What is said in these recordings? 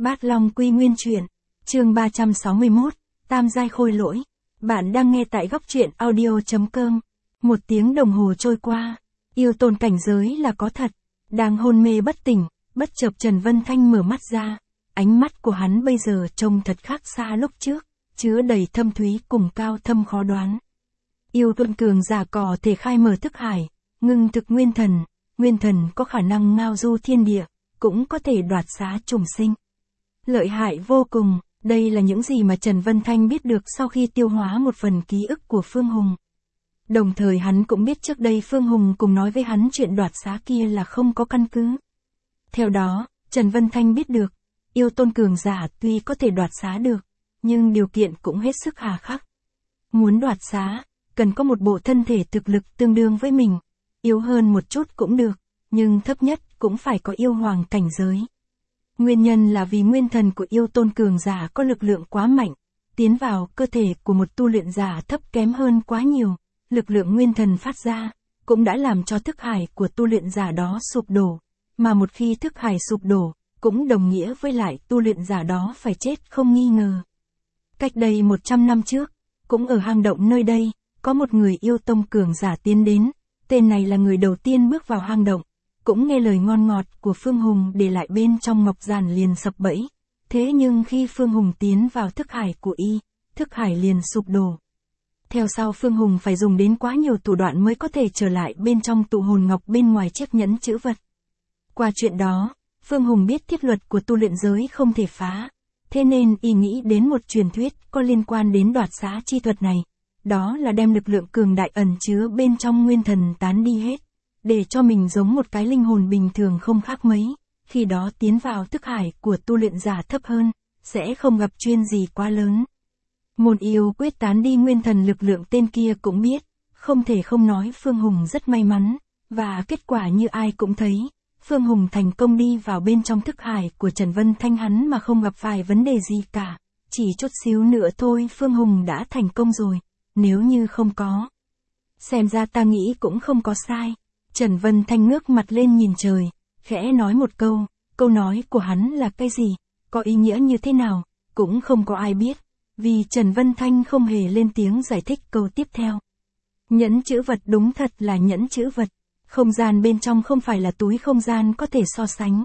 Bát Long Quy Nguyên Truyện, chương 361, Tam Giai Khôi Lỗi. Bạn đang nghe tại góc truyện audio.com. Một tiếng đồng hồ trôi qua, yêu tôn cảnh giới là có thật. Đang hôn mê bất tỉnh, bất chợt Trần Vân Thanh mở mắt ra. Ánh mắt của hắn bây giờ trông thật khác xa lúc trước, chứa đầy thâm thúy cùng cao thâm khó đoán. Yêu tôn cường giả có thể khai mở thức hải, ngưng thực nguyên thần có khả năng ngao du thiên địa, cũng có thể đoạt xá trùng sinh. Lợi hại vô cùng, đây là những gì mà Trần Vân Thanh biết được sau khi tiêu hóa một phần ký ức của Phương Hùng. Đồng thời hắn cũng biết trước đây Phương Hùng cùng nói với hắn chuyện đoạt xá kia là không có căn cứ. Theo đó, Trần Vân Thanh biết được, yêu tôn cường giả tuy có thể đoạt xá được, nhưng điều kiện cũng hết sức hà khắc. Muốn đoạt xá, cần có một bộ thân thể thực lực tương đương với mình, yếu hơn một chút cũng được, nhưng thấp nhất cũng phải có yêu hoàng cảnh giới. Nguyên nhân là vì nguyên thần của yêu tôn cường giả có lực lượng quá mạnh, tiến vào cơ thể của một tu luyện giả thấp kém hơn quá nhiều, lực lượng nguyên thần phát ra, cũng đã làm cho thức hải của tu luyện giả đó sụp đổ, mà một khi thức hải sụp đổ, cũng đồng nghĩa với lại tu luyện giả đó phải chết không nghi ngờ. Cách đây 100 năm trước, cũng ở hang động nơi đây, có một người yêu tông cường giả tiến đến, tên này là người đầu tiên bước vào hang động. Cũng nghe lời ngon ngọt của Phương Hùng để lại bên trong ngọc giản liền sập bẫy. Thế nhưng khi Phương Hùng tiến vào thức hải của y, thức hải liền sụp đổ. Theo sau Phương Hùng phải dùng đến quá nhiều thủ đoạn mới có thể trở lại bên trong tụ hồn ngọc bên ngoài chiếc nhẫn chữ vật. Qua chuyện đó, Phương Hùng biết thiết luật của tu luyện giới không thể phá. Thế nên y nghĩ đến một truyền thuyết có liên quan đến đoạt xá chi thuật này. Đó là đem lực lượng cường đại ẩn chứa bên trong nguyên thần tán đi hết, để cho mình giống một cái linh hồn bình thường không khác mấy, khi đó tiến vào thức hải của tu luyện giả thấp hơn, sẽ không gặp chuyên gì quá lớn. Môn yêu quyết tán đi nguyên thần lực lượng tên kia cũng biết, không thể không nói Phương Hùng rất may mắn, và kết quả như ai cũng thấy, Phương Hùng thành công đi vào bên trong thức hải của Trần Vân Thanh hắn mà không gặp phải vấn đề gì cả, chỉ chút xíu nữa thôi Phương Hùng đã thành công rồi, nếu như không có. Xem ra ta nghĩ cũng không có sai. Trần Vân Thanh ngước mặt lên nhìn trời, khẽ nói một câu nói của hắn là cái gì, có ý nghĩa như thế nào, cũng không có ai biết, vì Trần Vân Thanh không hề lên tiếng giải thích câu tiếp theo. Nhẫn chữ vật đúng thật là nhẫn chữ vật, không gian bên trong không phải là túi không gian có thể so sánh.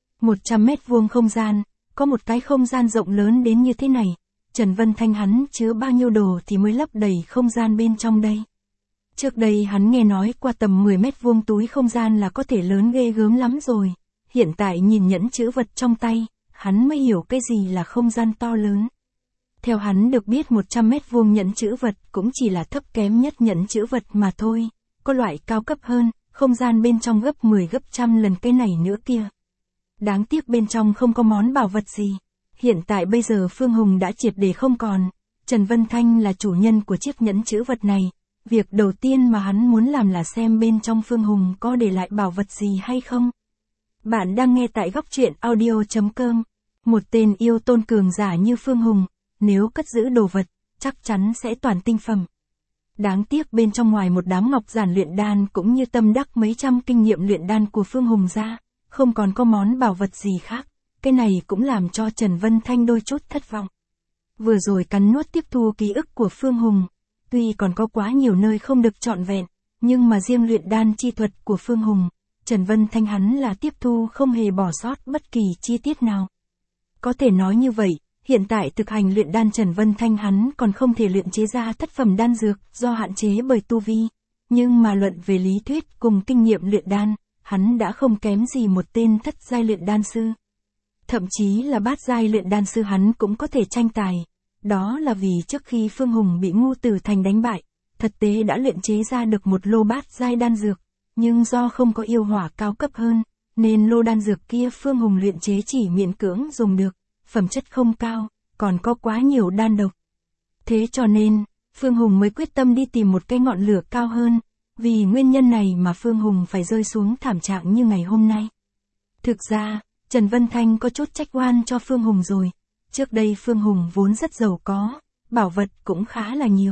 100 mét vuông không gian, có một cái không gian rộng lớn đến như thế này, Trần Vân Thanh hắn chứa bao nhiêu đồ thì mới lấp đầy không gian bên trong đây. Trước đây hắn nghe nói qua tầm 10 mét vuông túi không gian là có thể lớn ghê gớm lắm rồi. Hiện tại nhìn nhẫn chữ vật trong tay, hắn mới hiểu cái gì là không gian to lớn. Theo hắn được biết 100 mét vuông nhẫn chữ vật cũng chỉ là thấp kém nhất nhẫn chữ vật mà thôi. Có loại cao cấp hơn, không gian bên trong gấp 10 gấp trăm lần cái này nữa kia. Đáng tiếc bên trong không có món bảo vật gì. Hiện tại bây giờ Phương Hùng đã triệt để không còn. Trần Vân Thanh là chủ nhân của chiếc nhẫn chữ vật này. Việc đầu tiên mà hắn muốn làm là xem bên trong Phương Hùng có để lại bảo vật gì hay không. Bạn đang nghe tại góc truyện audio.com. Một tên yêu tôn cường giả như Phương Hùng, nếu cất giữ đồ vật, chắc chắn sẽ toàn tinh phẩm. Đáng tiếc bên trong ngoài một đám ngọc giản luyện đan cũng như tâm đắc mấy trăm kinh nghiệm luyện đan của Phương Hùng ra, không còn có món bảo vật gì khác. Cái này cũng làm cho Trần Vân Thanh đôi chút thất vọng. Vừa rồi cắn nuốt tiếp thu ký ức của Phương Hùng. Tuy còn có quá nhiều nơi không được trọn vẹn, nhưng mà riêng luyện đan chi thuật của Phương Hùng, Trần Vân Thanh hắn là tiếp thu không hề bỏ sót bất kỳ chi tiết nào. Có thể nói như vậy, hiện tại thực hành luyện đan Trần Vân Thanh hắn còn không thể luyện chế ra thất phẩm đan dược do hạn chế bởi tu vi, nhưng mà luận về lý thuyết cùng kinh nghiệm luyện đan, hắn đã không kém gì một tên thất giai luyện đan sư. Thậm chí là bát giai luyện đan sư hắn cũng có thể tranh tài. Đó là vì trước khi Phương Hùng bị Ngưu Tử Thành đánh bại, thật tế đã luyện chế ra được một lô bát giai đan dược, nhưng do không có yêu hỏa cao cấp hơn, nên lô đan dược kia Phương Hùng luyện chế chỉ miễn cưỡng dùng được, phẩm chất không cao, còn có quá nhiều đan độc. Thế cho nên, Phương Hùng mới quyết tâm đi tìm một cái ngọn lửa cao hơn, vì nguyên nhân này mà Phương Hùng phải rơi xuống thảm trạng như ngày hôm nay. Thực ra, Trần Vân Thanh có chút trách oan cho Phương Hùng rồi. Trước đây Phương Hùng vốn rất giàu có, bảo vật cũng khá là nhiều.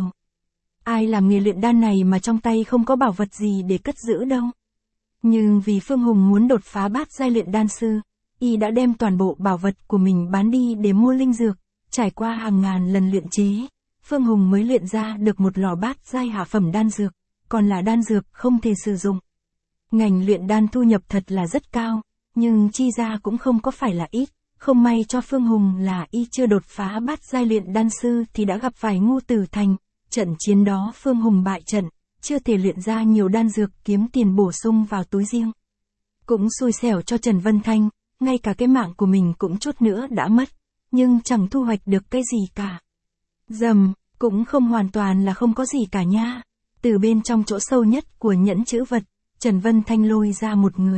Ai làm nghề luyện đan này mà trong tay không có bảo vật gì để cất giữ đâu. Nhưng vì Phương Hùng muốn đột phá bát giai luyện đan sư, y đã đem toàn bộ bảo vật của mình bán đi để mua linh dược, trải qua hàng ngàn lần luyện chế, Phương Hùng mới luyện ra được một lò bát giai hạ phẩm đan dược, còn là đan dược không thể sử dụng. Ngành luyện đan thu nhập thật là rất cao, nhưng chi ra cũng không có phải là ít, không may cho Phương Hùng là y chưa đột phá bát giai luyện đan sư thì đã gặp phải Ngô Tử Thành, trận chiến đó Phương Hùng bại trận, chưa thể luyện ra nhiều đan dược kiếm tiền bổ sung vào túi riêng. Cũng xui xẻo cho Trần Vân Thanh, ngay cả cái mạng của mình cũng chút nữa đã mất, nhưng chẳng thu hoạch được cái gì cả. Dầm, cũng không hoàn toàn là không có gì cả nha. Từ bên trong chỗ sâu nhất của nhẫn chữ vật, Trần Vân Thanh lôi ra một người.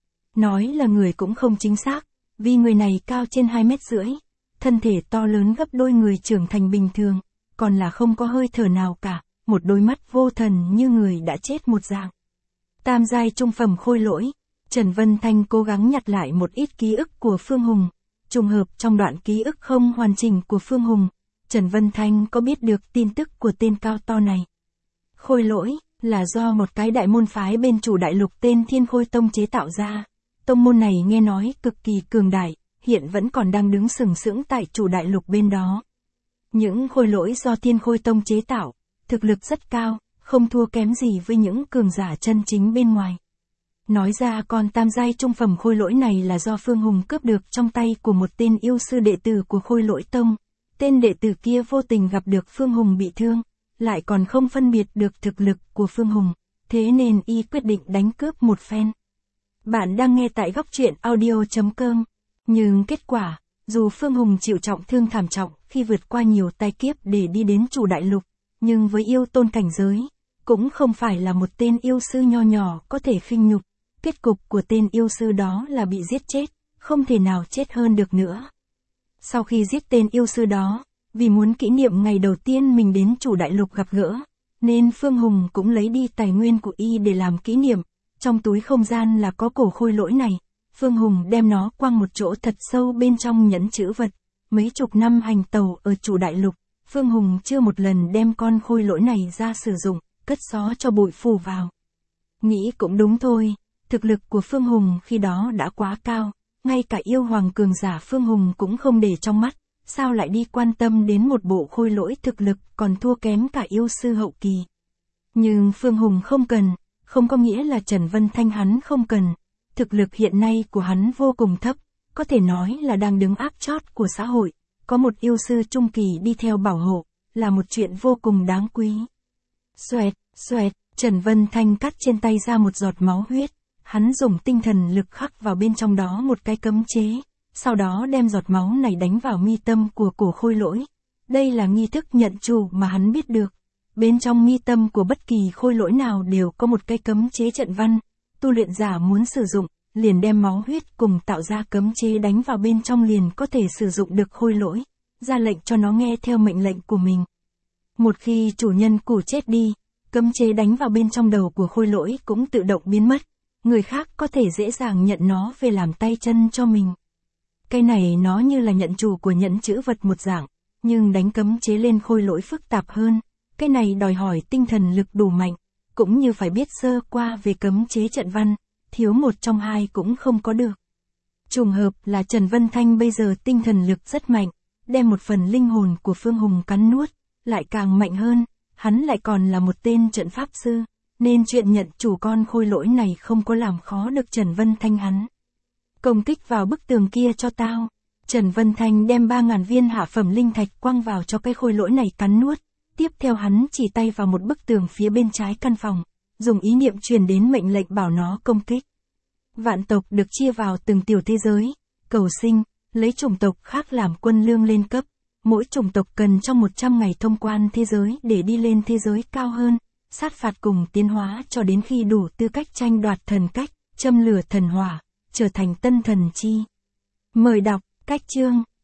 Nói là người cũng không chính xác, vì người này cao trên 2,5 mét, thân thể to lớn gấp đôi người trưởng thành bình thường, còn là không có hơi thở nào cả, một đôi mắt vô thần như người đã chết một dạng. Tam giai trung phẩm khôi lỗi, Trần Vân Thanh cố gắng nhặt lại một ít ký ức của Phương Hùng. Trùng hợp trong đoạn ký ức không hoàn chỉnh của Phương Hùng, Trần Vân Thanh có biết được tin tức của tên cao to này. Khôi lỗi là do một cái đại môn phái bên Chủ Đại Lục tên Thiên Khôi Tông chế tạo ra. Tông môn này nghe nói cực kỳ cường đại, hiện vẫn còn đang đứng sừng sững tại Chủ Đại Lục bên đó. Những khôi lỗi do Thiên Khôi Tông chế tạo, thực lực rất cao, không thua kém gì với những cường giả chân chính bên ngoài. Nói ra con tam giai trung phẩm khôi lỗi này là do Phương Hùng cướp được trong tay của một tên yêu sư đệ tử của Khôi Lỗi Tông. Tên đệ tử kia vô tình gặp được Phương Hùng bị thương, lại còn không phân biệt được thực lực của Phương Hùng, thế nên y quyết định đánh cướp một phen. Bạn đang nghe tại góc truyện audio.com. Nhưng kết quả, dù Phương Hùng chịu trọng thương thảm trọng khi vượt qua nhiều tai kiếp để đi đến Chủ Đại Lục, nhưng với yêu tôn cảnh giới, cũng không phải là một tên yêu sư nho nhỏ có thể khinh nhục. Kết cục của tên yêu sư đó là bị giết chết, không thể nào chết hơn được nữa. Sau khi giết tên yêu sư đó, vì muốn kỷ niệm ngày đầu tiên mình đến Chủ Đại Lục gặp gỡ, nên Phương Hùng cũng lấy đi tài nguyên của y để làm kỷ niệm. Trong túi không gian là có cổ khôi lỗi này, Phương Hùng đem nó quăng một chỗ thật sâu bên trong nhẫn chữ vật. Mấy chục năm hành tàu ở Chủ Đại Lục, Phương Hùng chưa một lần đem con khôi lỗi này ra sử dụng, cất xó cho bụi phù vào. Nghĩ cũng đúng thôi. Thực lực của Phương Hùng khi đó đã quá cao, ngay cả yêu hoàng cường giả Phương Hùng cũng không để trong mắt, sao lại đi quan tâm đến một bộ khôi lỗi thực lực còn thua kém cả yêu sư hậu kỳ. Nhưng Phương Hùng không cần, không có nghĩa là Trần Vân Thanh hắn không cần, thực lực hiện nay của hắn vô cùng thấp, có thể nói là đang đứng áp chót của xã hội, có một yêu sư trung kỳ đi theo bảo hộ, là một chuyện vô cùng đáng quý. Xoẹt, xoẹt, Trần Vân Thanh cắt trên tay ra một giọt máu huyết. Hắn dùng tinh thần lực khắc vào bên trong đó một cái cấm chế, sau đó đem giọt máu này đánh vào mi tâm của cổ khôi lỗi. Đây là nghi thức nhận chủ mà hắn biết được. Bên trong mi tâm của bất kỳ khôi lỗi nào đều có một cái cấm chế trận văn. Tu luyện giả muốn sử dụng, liền đem máu huyết cùng tạo ra cấm chế đánh vào bên trong liền có thể sử dụng được khôi lỗi, ra lệnh cho nó nghe theo mệnh lệnh của mình. Một khi chủ nhân cũ chết đi, cấm chế đánh vào bên trong đầu của khôi lỗi cũng tự động biến mất. Người khác có thể dễ dàng nhận nó về làm tay chân cho mình. Cái này nó như là nhận chủ của nhẫn chữ vật một dạng, nhưng đánh cấm chế lên khôi lỗi phức tạp hơn. Cái này đòi hỏi tinh thần lực đủ mạnh, cũng như phải biết sơ qua về cấm chế trận văn, thiếu một trong hai cũng không có được. Trùng hợp là Trần Vân Thanh bây giờ tinh thần lực rất mạnh, đem một phần linh hồn của Phương Hùng cắn nuốt, lại càng mạnh hơn, hắn lại còn là một tên trận pháp sư. Nên chuyện nhận chủ con khôi lỗi này không có làm khó được Trần Vân Thanh hắn. Công kích vào bức tường kia cho tao. Trần Vân Thanh đem 3.000 viên hạ phẩm linh thạch quăng vào cho cái khôi lỗi này cắn nuốt. Tiếp theo hắn chỉ tay vào một bức tường phía bên trái căn phòng, dùng ý niệm truyền đến mệnh lệnh bảo nó công kích. Vạn tộc được chia vào từng tiểu thế giới, cầu sinh, lấy chủng tộc khác làm quân lương lên cấp. Mỗi chủng tộc cần trong 100 ngày thông quan thế giới để đi lên thế giới cao hơn. Sát phạt cùng tiến hóa cho đến khi đủ tư cách tranh đoạt thần cách, châm lửa thần hỏa, trở thành tân thần chi. Mời đọc, cách chương.